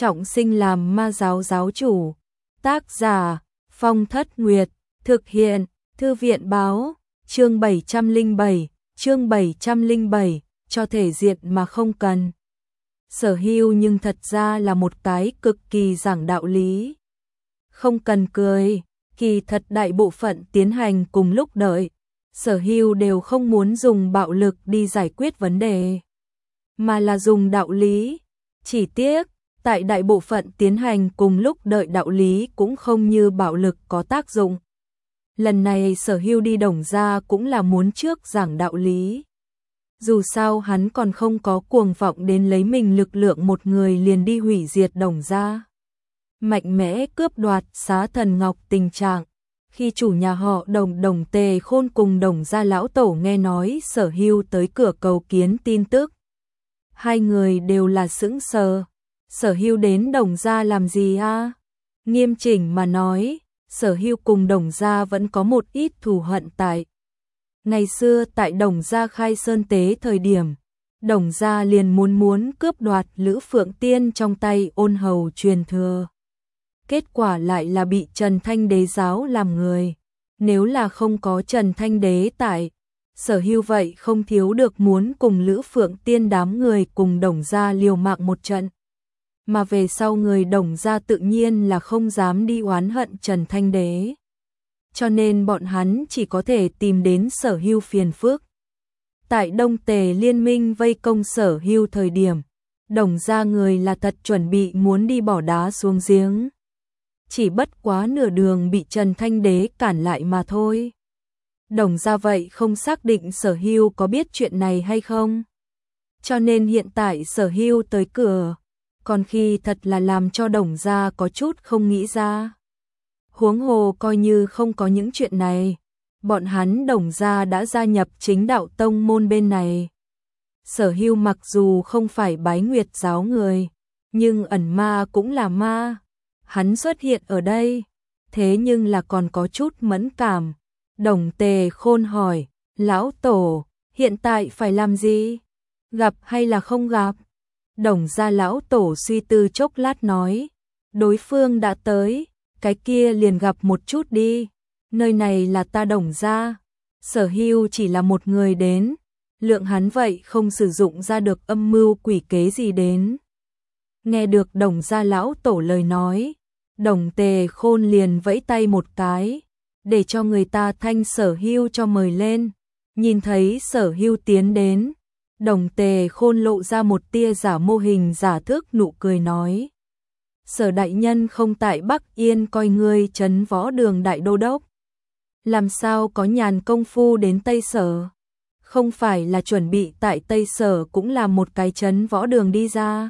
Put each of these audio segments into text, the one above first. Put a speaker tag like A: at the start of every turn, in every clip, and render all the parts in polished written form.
A: trọng sinh làm ma giáo giáo chủ. Tác giả Phong Thất Nguyệt. Thực hiện Thư viện báo. Chương 707, cho thể diện mà không cần. Sở Hưu nhưng thật ra là một cái cực kỳ giảng đạo lý. Không cần cười, kỳ thật đại bộ phận tiến hành cùng lúc đợi. Sở Hưu đều không muốn dùng bạo lực đi giải quyết vấn đề, mà là dùng đạo lý. Chỉ tiếc, tại đại bộ phận tiến hành cùng lúc đợi đạo lý cũng không như bạo lực có tác dụng. Lần này Sở Hưu đi Đồng Gia cũng là muốn trước giảng đạo lý. Dù sao hắn còn không có cuồng vọng đến lấy mình lực lượng một người liền đi hủy diệt Đồng Gia. Mạnh mẽ cướp đoạt Xá Thần Ngọc tình trạng. Khi chủ nhà họ Đồng Tề Khôn cùng Đồng Gia lão tổ nghe nói Sở Hưu tới cửa cầu kiến tin tức, hai người đều là sững sờ. Sở Hưu đến Đồng Gia làm gì a? Nghiêm chỉnh mà nói, Sở Hưu cùng Đồng Gia vẫn có một ít thù hận tại. Ngày xưa tại Đồng Gia khai sơn tế thời điểm, Đồng Gia liền muốn cướp đoạt Lữ Phượng Tiên trong tay Ôn Hầu truyền thừa. Kết quả lại là bị Trần Thanh Đế giáo làm người. Nếu là không có Trần Thanh Đế tại, Sở Hưu vậy không thiếu được muốn cùng Lữ Phượng Tiên đám người cùng Đồng Gia liều mạng một trận. Mà về sau người Đồng Gia tự nhiên là không dám đi oán hận Trần Thanh Đế. Cho nên bọn hắn chỉ có thể tìm đến Sở Hưu phiền phức. Tại Đông Tề liên minh vây công Sở Hưu thời điểm, Đồng Gia người là thật chuẩn bị muốn đi bỏ đá xuống giếng. Chỉ bất quá nửa đường bị Trần Thanh Đế cản lại mà thôi. Đồng Gia vậy không xác định Sở Hưu có biết chuyện này hay không. Cho nên hiện tại Sở Hưu tới cửa, còn khi thật là làm cho Đồng Gia có chút không nghĩ ra. Huống hồ coi như không có những chuyện này, bọn hắn Đồng Gia đã gia nhập chính đạo tông môn bên này. Sở Hưu mặc dù không phải Bái Nguyệt giáo người, nhưng ẩn ma cũng là ma. Hắn xuất hiện ở đây, thế nhưng là còn có chút mẫn cảm. Đồng Tề Khôn hỏi, lão tổ, hiện tại phải làm gì? Gặp hay là không gặp? Đồng Gia lão tổ suy tư chốc lát nói, đối phương đã tới, cái kia liền gặp một chút đi. Nơi này là ta Đồng Gia, Sở Hưu chỉ là một người đến, lượng hắn vậy không sử dụng ra được âm mưu quỷ kế gì đến. Nghe được Đồng Gia lão tổ lời nói, Đồng Tề Khôn liền vẫy tay một cái, để cho người ta thanh Sở Hưu cho mời lên. Nhìn thấy Sở Hưu tiến đến, Đồng Tề Khôn lộ ra một tia giả mô hình giả thước nụ cười nói, Sở đại nhân không tại Bắc Yên coi ngươi trấn võ đường đại đô đốc, làm sao có nhàn công phu đến Tây Sở? Không phải là chuẩn bị tại Tây Sở cũng là một cái trấn võ đường đi ra?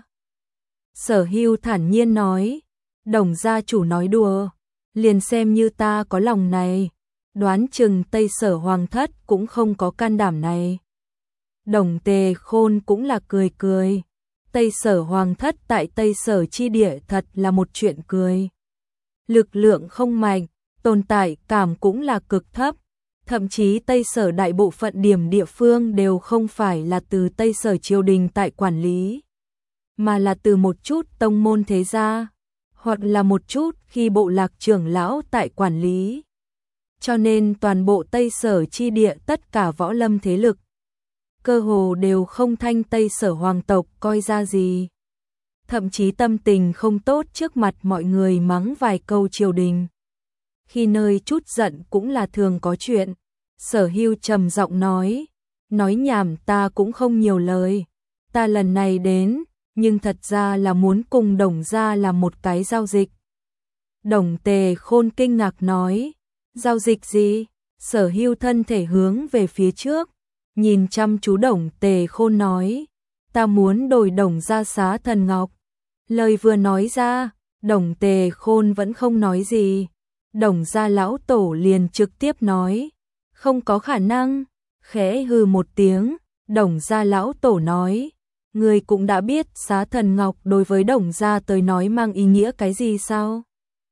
A: Sở Hưu thản nhiên nói, Đồng gia chủ nói đùa, liền xem như ta có lòng này, đoán chừng Tây Sở hoàng thất cũng không có can đảm này. Đồng Tề Khôn cũng là cười cười, Tây Sở hoàng thất tại Tây Sở chi địa thật là một chuyện cười. Lực lượng không mạnh, tồn tại cảm cũng là cực thấp, thậm chí Tây Sở đại bộ phận điểm địa phương đều không phải là từ Tây Sở triều đình tại quản lý, mà là từ một chút tông môn thế gia, hoặc là một chút khi bộ lạc trưởng lão tại quản lý. Cho nên toàn bộ Tây Sở chi địa tất cả võ lâm thế lực, cơ hồ đều không thanh Tây Sở hoàng tộc coi ra gì. Thậm chí tâm tình không tốt trước mặt mọi người mắng vài câu triều đình. Khi nơi chút giận cũng là thường có chuyện. Sở Hưu trầm giọng nói nhảm ta cũng không nhiều lời. Ta lần này đến, nhưng thật ra là muốn cùng Đồng Gia làm một cái giao dịch. Đồng Tề Khôn kinh ngạc nói, giao dịch gì? Sở Hưu thân thể hướng về phía trước, nhìn chăm chú Đồng Tề Khôn nói, ta muốn đổi Đồng Gia Xá Thần Ngọc. Lời vừa nói ra, Đồng Tề Khôn vẫn không nói gì. Đồng Gia lão tổ liền trực tiếp nói, không có khả năng. Khẽ hừ một tiếng, Đồng Gia lão tổ nói, người cũng đã biết Xá Thần Ngọc đối với Đồng Gia tới nói mang ý nghĩa cái gì sao?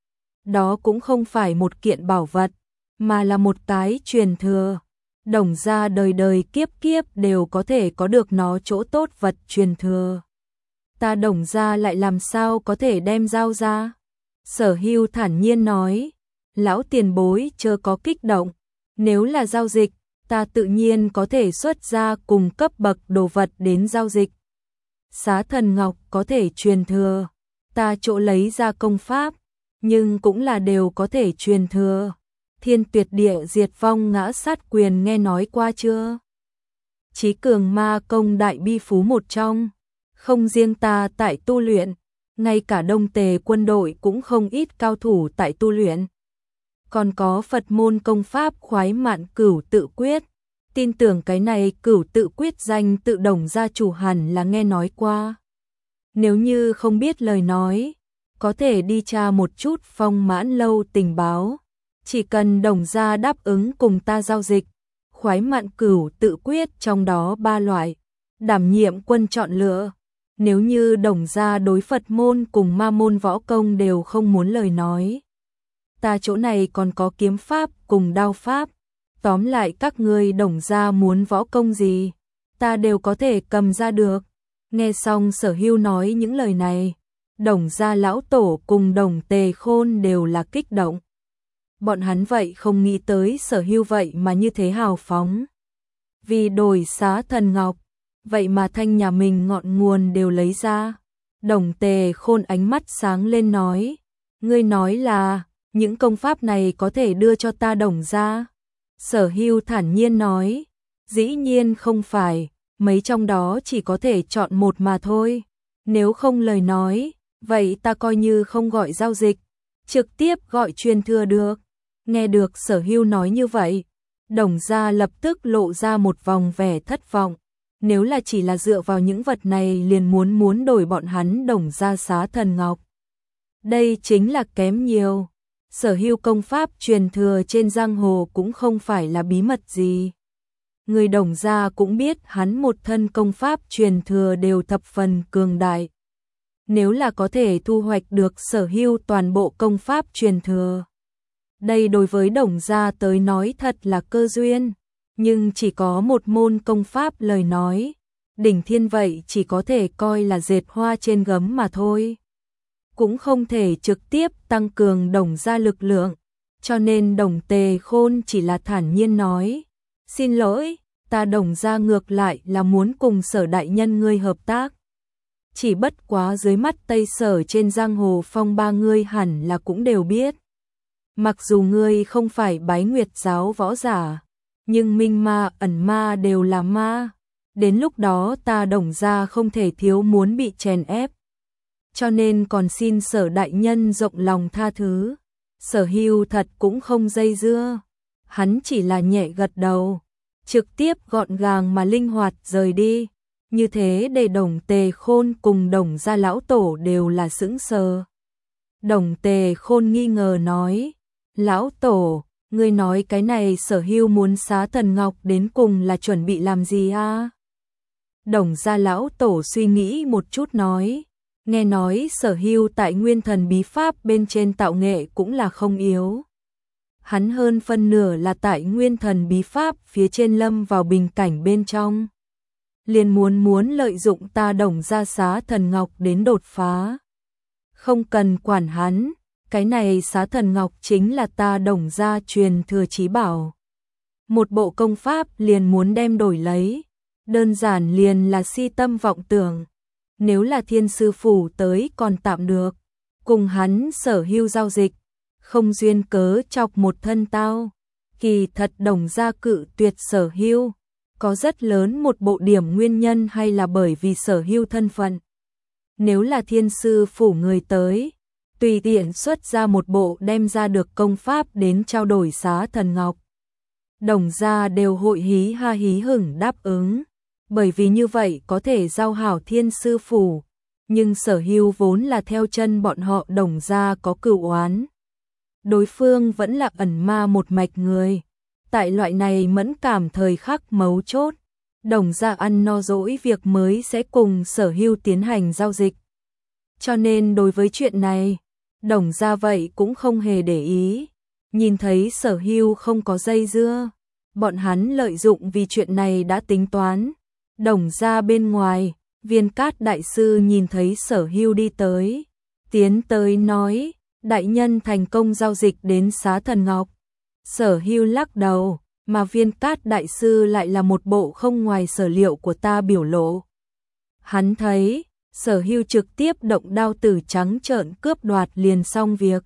A: Đó cũng không phải một kiện bảo vật, mà là một cái truyền thừa. Đồng Gia đời đời kiếp kiếp đều có thể có được nó chỗ tốt vật truyền thừa. ta Đồng gia lại làm sao có thể đem giao ra? Sở Hưu thản nhiên nói, lão tiền bối chớ có kích động, nếu là giao dịch, ta tự nhiên có thể xuất ra cùng cấp bậc đồ vật đến giao dịch. Xá thần ngọc có thể truyền thừa, ta chỗ lấy ra công pháp, nhưng cũng là đều có thể truyền thừa. Thiên tuyệt địa diệt vong ngã sát quyền nghe nói qua chưa? Chí cường ma công đại bi phú một trong, không riêng ta tại tu luyện, ngay cả Đông Tề quân đội cũng không ít cao thủ tại tu luyện. Còn có Phật môn công pháp khoái mạn cửu tự quyết, tin tưởng cái này cửu tự quyết danh tự Đồng gia chủ hẳn là nghe nói qua. Nếu như không biết lời nói, có thể đi tra một chút Phong Mãn lâu tình báo. Chỉ cần Đồng gia đáp ứng cùng ta giao dịch, khoái mạn cửu tự quyết trong đó 3 loại, đảm nhiệm quân chọn lựa. Nếu như Đồng gia đối Phật môn cùng ma môn võ công đều không muốn lời nói, ta chỗ này còn có kiếm pháp cùng đao pháp. Tóm lại các ngươi Đồng gia muốn võ công gì, ta đều có thể cầm ra được. Nghe xong Sở Hưu nói những lời này, Đồng gia lão tổ cùng Đồng Tề Khôn đều là kích động. Bọn hắn vậy không nghĩ tới Sở Hưu vậy mà như thế hào phóng. Vì đổi xá thần ngọc, vậy mà thanh nhà mình ngọn nguồn đều lấy ra. Đồng Tề Khôn ánh mắt sáng lên nói, ngươi nói là những công pháp này có thể đưa cho ta Đồng gia? Sở Hưu thản nhiên nói, dĩ nhiên không phải, mấy trong đó chỉ có thể chọn một mà thôi. Nếu không lời nói, vậy ta coi như không gọi giao dịch, trực tiếp gọi truyền thừa được. Nghe được Sở Hưu nói như vậy, Đồng gia lập tức lộ ra một vòng vẻ thất vọng. Nếu là chỉ là dựa vào những vật này liền muốn đổi bọn hắn Đồng gia xá thần ngọc, đây chính là kém nhiều. Sở Hưu công pháp truyền thừa trên giang hồ cũng không phải là bí mật gì. Người Đồng gia cũng biết hắn một thân công pháp truyền thừa đều thập phần cường đại. Nếu là có thể thu hoạch được Sở Hưu toàn bộ công pháp truyền thừa, đây đối với Đồng gia tới nói thật là cơ duyên. Nhưng chỉ có một môn công pháp lời nói, đỉnh thiên vậy chỉ có thể coi là dệt hoa trên gấm mà thôi, cũng không thể trực tiếp tăng cường Đồng gia lực lượng. Cho nên Đồng Tề Khôn chỉ là thản nhiên nói, xin lỗi, ta Đồng gia ngược lại là muốn cùng Sở đại nhân ngươi hợp tác. Chỉ bất quá dưới mắt Tây Sở trên giang hồ phong ba ngươi hẳn là cũng đều biết. Mặc dù ngươi không phải Bái Nguyệt giáo võ giả, nhưng minh ma ẩn ma đều là ma. Đến lúc đó ta Đồng gia không thể thiếu muốn bị chèn ép. Cho nên còn xin Sở đại nhân rộng lòng tha thứ. Sở Hưu thật cũng không dây dưa, hắn chỉ là nhẹ gật đầu, trực tiếp gọn gàng mà linh hoạt rời đi. Như thế để Đồng Tề Khôn cùng Đồng gia lão tổ đều là sững sờ. Đồng Tề Khôn nghi ngờ nói, lão tổ, ngươi nói cái này Sở Hưu muốn xá thần ngọc đến cùng là chuẩn bị làm gì a? Đồng gia lão tổ suy nghĩ một chút nói, nghe nói Sở Hưu tại Nguyên Thần bí pháp bên trên tạo nghệ cũng là không yếu. Hắn hơn phân nửa là tại Nguyên Thần bí pháp phía trên lâm vào bình cảnh bên trong, liền muốn lợi dụng ta Đồng gia xá thần ngọc đến đột phá. Không cần quản hắn, cái này xá thần ngọc chính là ta Đồng gia truyền thừa chí bảo. Một bộ công pháp liền muốn đem đổi lấy, đơn giản liền là si tâm vọng tưởng. Nếu là Thiên sư phủ tới còn tạm được, cùng hắn Sở Hưu giao dịch, không duyên cớ chọc một thân tao. Kỳ thật Đồng gia cự tuyệt Sở Hưu, có rất lớn một bộ điểm nguyên nhân hay là bởi vì Sở Hưu thân phận. Nếu là Thiên sư phủ người tới, tùy tiện xuất ra một bộ đem ra được công pháp đến trao đổi xá thần ngọc, Đồng gia đều hội hí ha hí hửng đáp ứng, bởi vì như vậy có thể giao hảo Thiên sư phủ. Nhưng Sở Hưu vốn là theo chân bọn họ Đồng gia có cửu oán. Đối phương vẫn là ẩn ma một mạch người. Tại loại này mẫn cảm thời khắc mấu chốt, Đồng gia ăn no dỗi việc mới sẽ cùng Sở Hưu tiến hành giao dịch. Cho nên đối với chuyện này, Đồng gia vậy cũng không hề để ý. Nhìn thấy Sở Hưu không có dây dưa, bọn hắn lợi dụng vì chuyện này đã tính toán. Đồng gia bên ngoài, Viên Cát đại sư nhìn thấy Sở Hưu đi tới, tiến tới nói, đại nhân thành công giao dịch đến Xá Thần Ngọc. Sở Hưu lắc đầu, mà Viên Cát đại sư lại là một bộ không ngoài sở liệu của ta biểu lộ. Hắn thấy, Sở Hưu trực tiếp động đao tử trắng trợn cướp đoạt liền xong việc.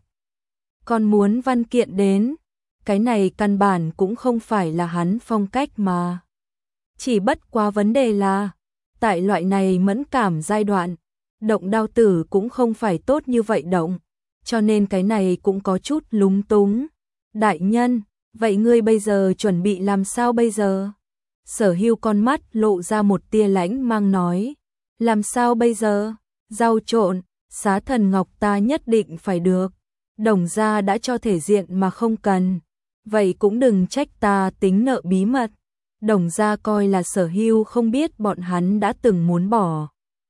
A: Còn muốn văn kiện đến, cái này căn bản cũng không phải là hắn phong cách mà. Chỉ bất quá vấn đề là, tại loại này mẫn cảm giai đoạn, động đao tử cũng không phải tốt như vậy động, cho nên cái này cũng có chút lúng túng. Đại nhân, vậy ngươi bây giờ chuẩn bị làm sao bây giờ? Sở Hưu con mắt lộ ra một tia lãnh mang nói, làm sao bây giờ? Rau trộn, Xá Thần Ngọc ta nhất định phải được. Đồng gia đã cho thể diện mà không cần, vậy cũng đừng trách ta tính nợ bí mật. Đồng gia coi là Sở Hưu không biết bọn hắn đã từng muốn bỏ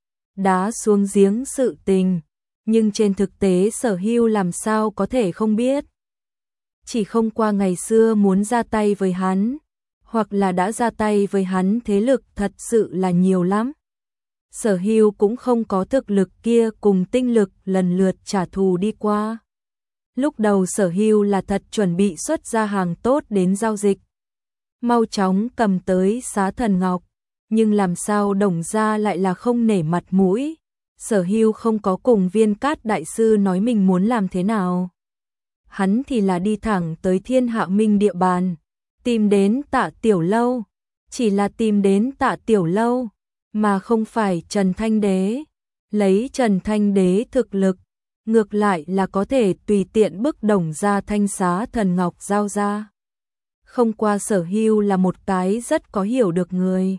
A: đá xuống giếng sự tình, nhưng trên thực tế Sở Hưu làm sao có thể không biết. Chỉ không qua ngày xưa muốn ra tay với hắn, hoặc là đã ra tay với hắn thế lực thật sự là nhiều lắm. Sở Hưu cũng không có thực lực kia cùng tinh lực lần lượt trả thù đi qua. Lúc đầu Sở Hưu là thật chuẩn bị xuất ra hàng tốt đến giao dịch, mau chóng cầm tới Xá Thần Ngọc, nhưng làm sao Đồng gia lại là không nể mặt mũi. Sở Hưu không có cùng Viên Cát đại sư nói mình muốn làm thế nào. Hắn thì là đi thẳng tới Thiên Hạ Minh địa bàn, tìm đến Tạ Tiểu Lâu, chỉ là tìm đến Tạ Tiểu Lâu, mà không phải Trần Thanh Đế. Lấy Trần Thanh Đế thực lực, ngược lại là có thể tùy tiện bức Đồng gia thanh Xá Thần Ngọc giao ra. Không qua Sở Hưu là một cái rất có hiểu được người.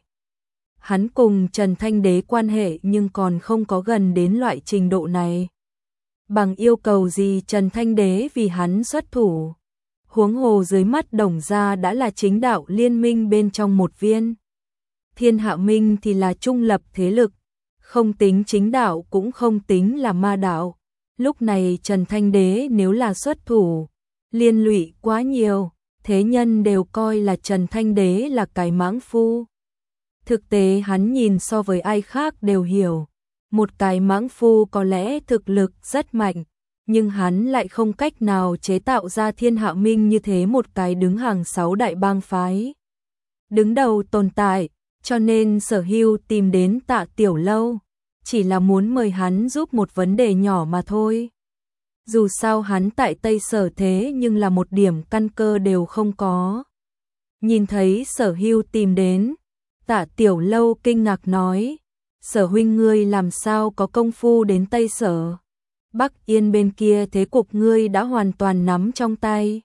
A: Hắn cùng Trần Thanh Đế quan hệ nhưng còn không có gần đến loại trình độ này. Bằng yêu cầu gì Trần Thanh Đế vì hắn xuất thủ. Huống hồ dưới mắt Đồng gia đã là chính đạo liên minh bên trong một viên. Thiên Hạ Minh thì là trung lập thế lực, không tính chính đạo cũng không tính là ma đạo. Lúc này Trần Thanh Đế nếu là xuất thủ, liên lụy quá nhiều, thế nhân đều coi là Trần Thanh Đế là cái mãng phu. Thực tế hắn nhìn so với ai khác đều hiểu, một cái mãng phu có lẽ thực lực rất mạnh, nhưng hắn lại không cách nào chế tạo ra Thiên Hạ Minh như thế một cái đứng hàng 6 đại bang phái. Đứng đầu tồn tại, cho nên Sở Hưu tìm đến Tạ Tiểu Lâu, chỉ là muốn mời hắn giúp một vấn đề nhỏ mà thôi. Dù sao hắn tại Tây Sở thế nhưng là một điểm căn cơ đều không có. Nhìn thấy Sở Hưu tìm đến, Tạ Tiểu Lâu kinh ngạc nói, Sở huynh ngươi làm sao có công phu đến Tây Sở? Bắc Yên bên kia thế cục ngươi đã hoàn toàn nắm trong tay.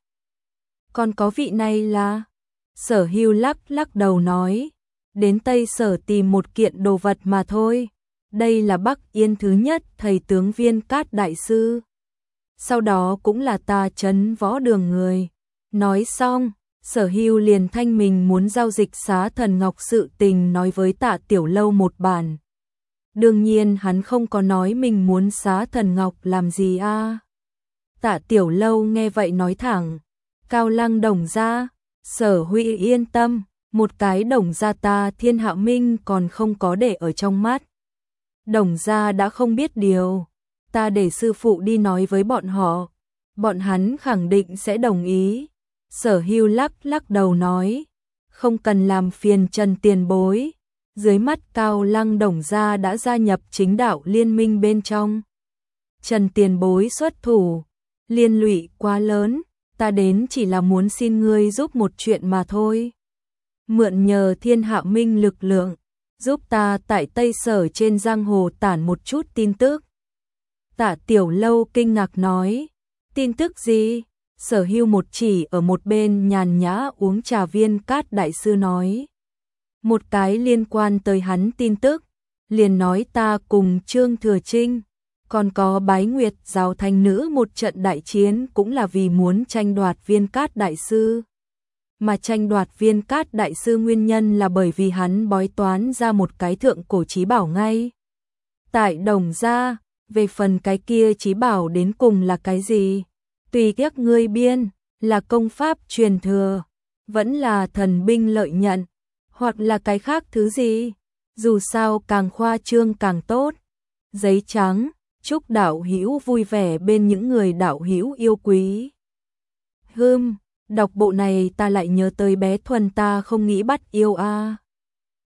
A: Còn có vị này là? Sở Hưu lắc đầu nói, đến Tây Sở tìm một kiện đồ vật mà thôi. Đây là Bắc Yên thứ nhất thầy tướng Viên Cát đại sư. Sau đó cũng là ta trấn võ đường người. Nói xong, Sở Hưu liền thanh mình muốn giao dịch Xá Thần Ngọc sự tình nói với Tạ Tiểu Lâu một bản. Đương nhiên hắn không có nói mình muốn Xá Thần Ngọc làm gì a. Tạ Tiểu Lâu nghe vậy nói thẳng, Cao Lăng Đồng gia, Sở Huy yên tâm, một cái Đồng gia ta Thiên Hạ Minh còn không có để ở trong mắt. Đồng gia đã không biết điều, ta để sư phụ đi nói với bọn họ, bọn hắn khẳng định sẽ đồng ý. Sở Hưu lắc đầu nói, không cần làm phiền Trần tiền bối. Dưới mắt Cao Lăng Đồng gia đã gia nhập chính đạo liên minh bên trong. Trần tiền bối xuất thủ, liên lụy quá lớn, ta đến chỉ là muốn xin ngươi giúp một chuyện mà thôi. Mượn nhờ Thiên Hạ Minh lực lượng, giúp ta tại Tây Sở trên giang hồ tản một chút tin tức. Tạ Tiểu Lâu kinh ngạc nói, tin tức gì? Sở Hưu một chỉ ở một bên nhàn nhã uống trà Viên Cát đại sư nói. Một cái liên quan tới hắn tin tức, liền nói ta cùng Trương Thừa Trinh, còn có Bái Nguyệt giáo thành nữ một trận đại chiến cũng là vì muốn tranh đoạt Viên Cát đại sư. Mà tranh đoạt Viên Cát đại sư nguyên nhân là bởi vì hắn bói toán ra một cái thượng cổ chí bảo ngay tại Đồng gia. Về phần cái kia chí bảo đến cùng là cái gì, tùy các ngươi biên, là công pháp truyền thừa, vẫn là thần binh lợi nhận, hoặc là cái khác thứ gì, Dù sao càng khoa trương càng tốt. Giấy trắng, chúc đạo hữu vui vẻ bên những người đạo hữu yêu quý. Đọc bộ này ta lại nhớ tới bé Thuần ta không nghĩ bắt yêu a.